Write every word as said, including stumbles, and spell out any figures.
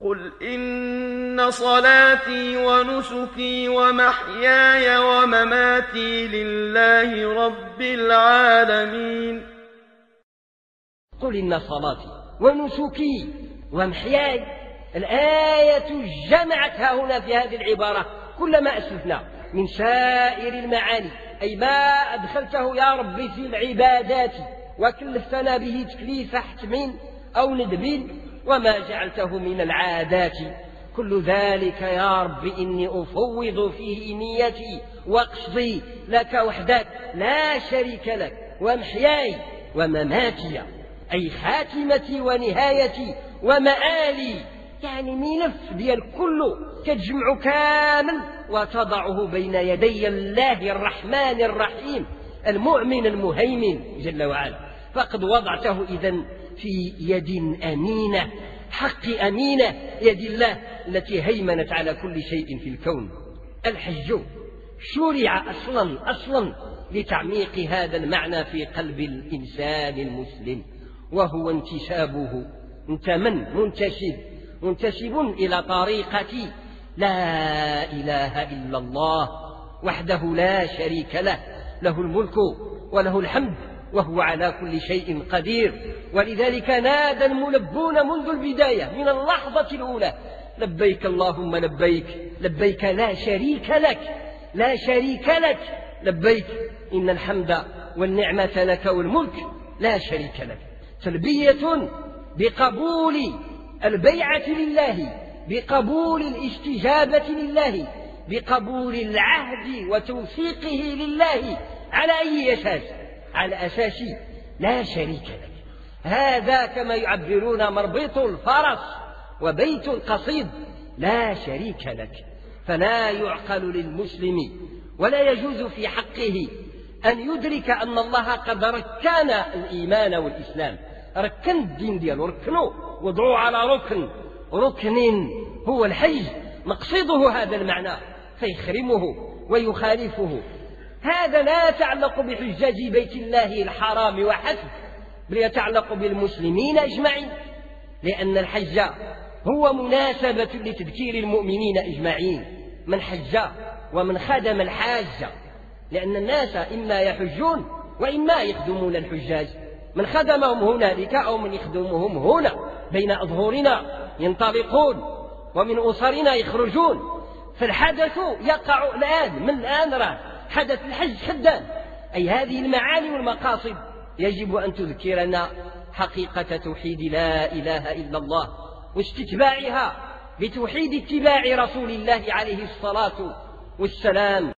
قل إن صلاتي ونسكي ومحياي ومماتي لله رب العالمين. قل إن صلاتي ونسكي ومحياي، الآية جمعتها هنا في هذه العبارة كل ما أسلفنا من سائر المعاني، أي ما أدخلته يا ربي في العبادات وكلفتنا به تكليف حتم أو ندب، وما جعلته من العادات، كل ذلك يا رب إني أفوض فيه نيتي وقصدي لك وحدك لا شريك لك، ومحياي ومماتي أي خاتمتي ونهايتي ومآلي، يعني ملف ديال كله تجمع كامل وتضعه بين يدي الله الرحمن الرحيم المؤمن المهيمن جل وعلا. فقد وضعته إذن في يد أمينة، حق أمينة، يد الله التي هيمنت على كل شيء في الكون. الحج شرع أصلا أصلا لتعميق هذا المعنى في قلب الإنسان المسلم، وهو انتسابه. انت من منتسب منتسب إلى طريقة لا إله إلا الله وحده لا شريك له، له الملك وله الحمد وهو على كل شيء قدير. ولذلك نادى الملبون منذ البداية من اللحظة الأولى لبيك اللهم لبيك، لبيك لا شريك لك، لا شريك لك، لبيك إن الحمد والنعمة لك والملك لا شريك لك. تلبية بقبول البيعة لله، بقبول الاستجابة لله، بقبول العهد وتوثيقه لله على أي أساس؟ على أساس لا شريك لك. هذا كما يعبرون مربط الفرس وبيت القصيد، لا شريك لك. فلا يعقل للمسلم ولا يجوز في حقه أن يدرك أن الله قد ركن الإيمان والإسلام، ركن الدين ديالو، ركنوا وضعوا على ركن، ركن هو الحج، مقصده هذا المعنى، فيخرمه ويخالفه. هذا لا يتعلق بحجاج بيت الله الحرام وحسب، بل يتعلق بالمسلمين أجمعين، لأن الحج هو مناسبة لتذكير المؤمنين أجمعين، من حج ومن خدم الحاج، لأن الناس إما يحجون وإما يخدمون الحجاج، من خدمهم هنالك أو من يخدمهم هنا بين أظهرنا ينطلقون ومن أسرنا يخرجون. فالحدث يقع الآن، من الآن راه حدث الحج خدام. أي هذه المعاني والمقاصد يجب أن تذكرنا حقيقة توحيد لا إله إلا الله واستتباعها بتوحيد اتباع رسول الله عليه الصلاة والسلام